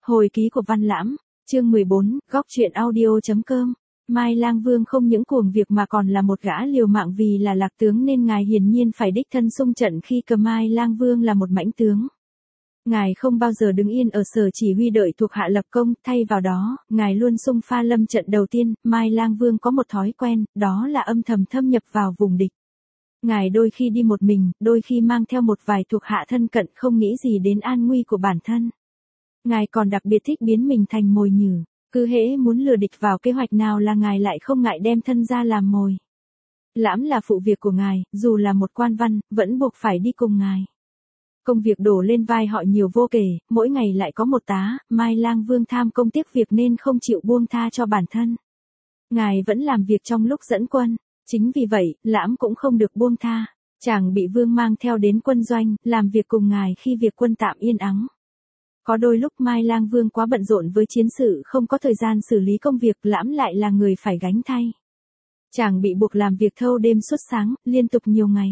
Hồi ký của Văn Lãm, chương 14, góc truyện audio.com. Mai Lang Vương không những cuồng việc mà còn là một gã liều mạng vì là lạc tướng nên ngài hiển nhiên phải đích thân xung trận khi cầm Mai Lang Vương là một mãnh tướng. Ngài không bao giờ đứng yên ở sở chỉ huy đợi thuộc hạ lập công, thay vào đó, ngài luôn xung pha lâm trận đầu tiên. Mai Lang Vương có một thói quen, đó là âm thầm thâm nhập vào vùng địch. Ngài đôi khi đi một mình, đôi khi mang theo một vài thuộc hạ thân cận không nghĩ gì đến an nguy của bản thân. Ngài còn đặc biệt thích biến mình thành mồi nhử, cứ hễ muốn lừa địch vào kế hoạch nào là ngài lại không ngại đem thân ra làm mồi. Lãm là phụ việc của ngài, dù là một quan văn, vẫn buộc phải đi cùng ngài. Công việc đổ lên vai họ nhiều vô kể, mỗi ngày lại có một tá. Mai Lang Vương tham công tiếc việc nên không chịu buông tha cho bản thân. Ngài vẫn làm việc trong lúc dẫn quân, chính vì vậy, Lãm cũng không được buông tha. Chàng bị Vương mang theo đến quân doanh, làm việc cùng ngài khi việc quân tạm yên ắng. Có đôi lúc Mai Lang Vương quá bận rộn với chiến sự không có thời gian xử lý công việc, Lãm lại là người phải gánh thay. Chàng bị buộc làm việc thâu đêm suốt sáng, liên tục nhiều ngày.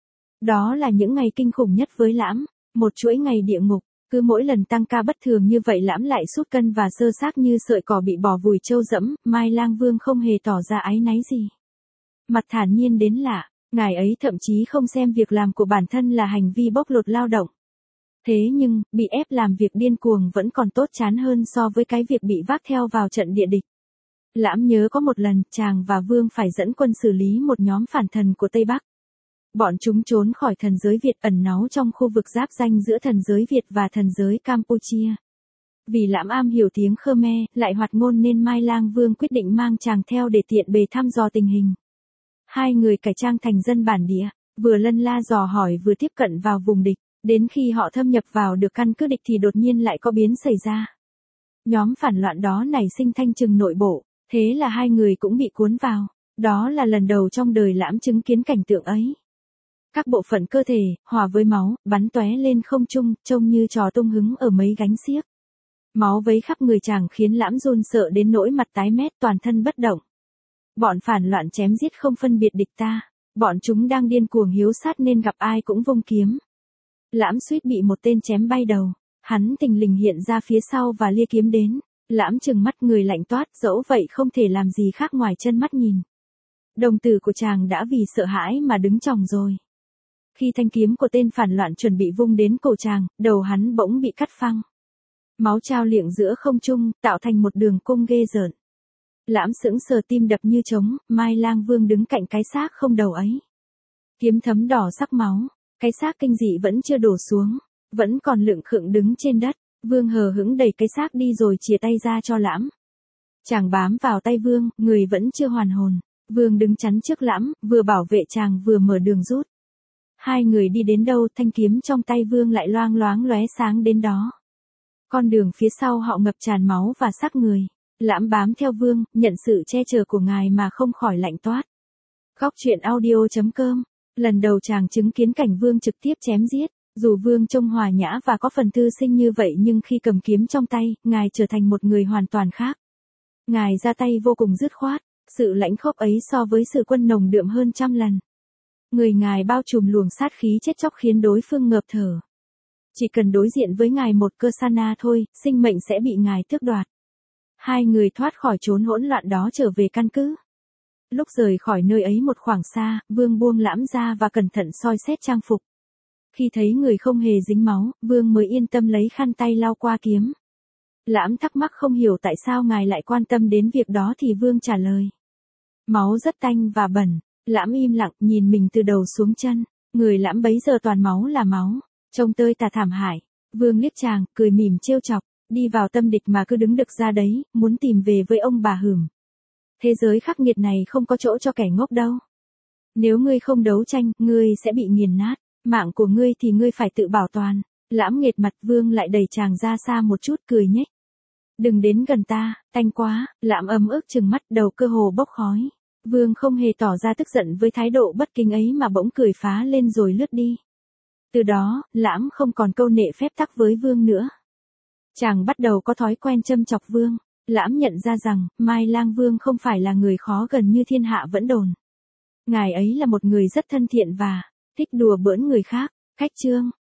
Đó là những ngày kinh khủng nhất với Lãm, một chuỗi ngày địa ngục, cứ mỗi lần tăng ca bất thường như vậy Lãm lại sút cân và sơ xác như sợi cỏ bị bò vùi trâu dẫm. Mai Lang Vương không hề tỏ ra áy náy gì. Mặt thản nhiên đến lạ, ngài ấy thậm chí không xem việc làm của bản thân là hành vi bóc lột lao động. Thế nhưng, bị ép làm việc điên cuồng vẫn còn tốt chán hơn so với cái việc bị vác theo vào trận địa địch. Lãm nhớ có một lần, chàng và Vương phải dẫn quân xử lý một nhóm phản thần của Tây Bắc. Bọn chúng trốn khỏi thần giới Việt ẩn náu trong khu vực giáp ranh giữa thần giới Việt và thần giới Campuchia. Vì Lãm am hiểu tiếng Khmer, lại hoạt ngôn nên Mai Lang Vương quyết định mang chàng theo để tiện bề thăm dò tình hình. Hai người cải trang thành dân bản địa, vừa lân la dò hỏi vừa tiếp cận vào vùng địch. Đến khi họ thâm nhập vào được căn cứ địch thì đột nhiên lại có biến xảy ra. Nhóm phản loạn đó nảy sinh thanh trừng nội bộ, thế là hai người cũng bị cuốn vào. Đó là lần đầu trong đời Lãm chứng kiến cảnh tượng ấy. Các bộ phận cơ thể, hòa với máu, bắn tóe lên không trung, trông như trò tung hứng ở mấy gánh xiếc. Máu vấy khắp người chàng khiến Lãm run sợ đến nỗi mặt tái mét toàn thân bất động. Bọn phản loạn chém giết không phân biệt địch ta. Bọn chúng đang điên cuồng hiếu sát nên gặp ai cũng vung kiếm. Lãm suýt bị một tên chém bay đầu, hắn thình lình hiện ra phía sau và lia kiếm đến. Lãm trừng mắt người lạnh toát, dẫu vậy không thể làm gì khác ngoài chân mắt nhìn. Đồng tử của chàng đã vì sợ hãi mà đứng chòng rồi. Khi thanh kiếm của tên phản loạn chuẩn bị vung đến cổ chàng, đầu hắn bỗng bị cắt phăng. Máu trao liệng giữa không trung, tạo thành một đường cung ghê rợn. Lãm sững sờ tim đập như trống. Mai Lang Vương đứng cạnh cái xác không đầu ấy. Kiếm thấm đỏ sắc máu. Cái xác kinh dị vẫn chưa đổ xuống, vẫn còn lững khựng đứng trên đất. Vương hờ hững đẩy cái xác đi rồi chìa tay ra cho Lãm. Chàng bám vào tay Vương, người vẫn chưa hoàn hồn. Vương đứng chắn trước Lãm, vừa bảo vệ chàng vừa mở đường rút. Hai người đi đến đâu, thanh kiếm trong tay Vương lại loang loáng lóe sáng đến đó. Con đường phía sau họ ngập tràn máu và xác người. Lãm bám theo Vương, nhận sự che chở của ngài mà không khỏi lạnh toát. Góc truyện audio.com. Lần đầu chàng chứng kiến cảnh Vương trực tiếp chém giết, dù Vương trông hòa nhã và có phần thư sinh như vậy nhưng khi cầm kiếm trong tay, ngài trở thành một người hoàn toàn khác. Ngài ra tay vô cùng dứt khoát, sự lãnh khốc ấy so với sự quân nồng đượm hơn trăm lần. Người ngài bao trùm luồng sát khí chết chóc khiến đối phương ngợp thở. Chỉ cần đối diện với ngài một cơ sana thôi, sinh mệnh sẽ bị ngài tước đoạt. Hai người thoát khỏi chốn hỗn loạn đó trở về căn cứ. Lúc rời khỏi nơi ấy một khoảng xa, Vương buông Lãm ra và cẩn thận soi xét trang phục. Khi thấy người không hề dính máu, Vương mới yên tâm lấy khăn tay lau qua kiếm. Lãm thắc mắc không hiểu tại sao ngài lại quan tâm đến việc đó thì Vương trả lời. Máu rất tanh và bẩn. Lãm im lặng nhìn mình từ đầu xuống chân. Người Lãm bấy giờ toàn máu là máu, trông tơi tả thảm hại. Vương liếc chàng, cười mỉm trêu chọc. Đi vào tâm địch mà cứ đứng đực ra đấy, muốn tìm về với ông bà Hửm. Thế giới khắc nghiệt này không có chỗ cho kẻ ngốc đâu. Nếu ngươi không đấu tranh, ngươi sẽ bị nghiền nát. Mạng của ngươi thì ngươi phải tự bảo toàn. Lãm nghệt mặt. Vương lại đẩy chàng ra xa một chút cười nhếch. Đừng đến gần ta, tanh quá. Lãm ấm ức trừng mắt, đầu cơ hồ bốc khói. Vương không hề tỏ ra tức giận với thái độ bất kính ấy mà bỗng cười phá lên rồi lướt đi. Từ đó, Lãm không còn câu nệ phép tắc với Vương nữa. Chàng bắt đầu có thói quen châm chọc Vương. Lãm nhận ra rằng, Mai Lang Vương không phải là người khó gần như thiên hạ vẫn đồn. Ngài ấy là một người rất thân thiện và thích đùa bỡn người khác. Cách chương